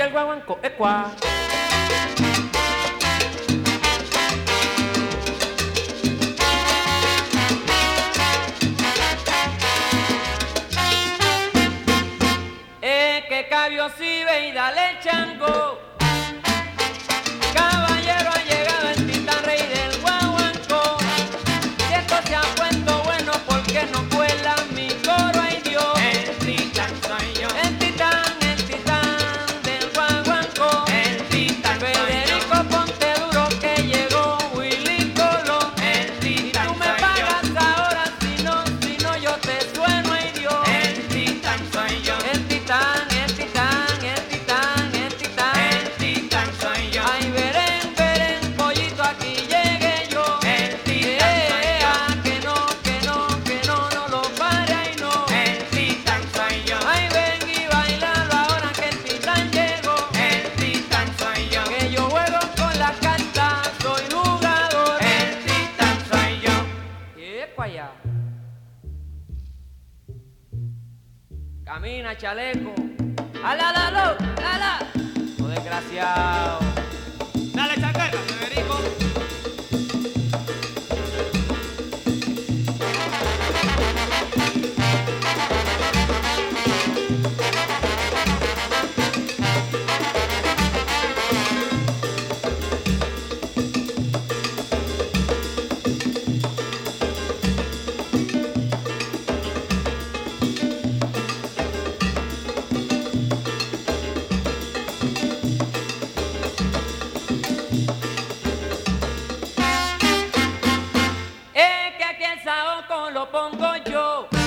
del guaguanco, ecua. Que cabio si ve y dale chango. Caballero ha llegado el titán rey del guaguanco. Si esto se ha puesto bueno, porque no cuela mi coro, ay Dios. El titán soy yo. El titán del guaguanco. El titán soy yo. Federico Ponte Duro que llegó Willy Colón. El titán Tú me soy pagas yo. ahora, si no yo te sueno, ay Dios. El titán soy yo. El titán Soy yo. ay, veren, pollito, aquí llegué yo. El titán soy yo. Que no lo pare, ay no. El titán soy yo. Ay, ven y bailalo ahora que el titán llegó. El titán soy yo. Que yo juego con la carta, soy jugador. El titán soy yo. Epa allá. Camina, chaleco. ¡Ala! ¡Oh, desgraciado! Dale chaqueta, Federico. Que aquí el saoco lo pongo yo.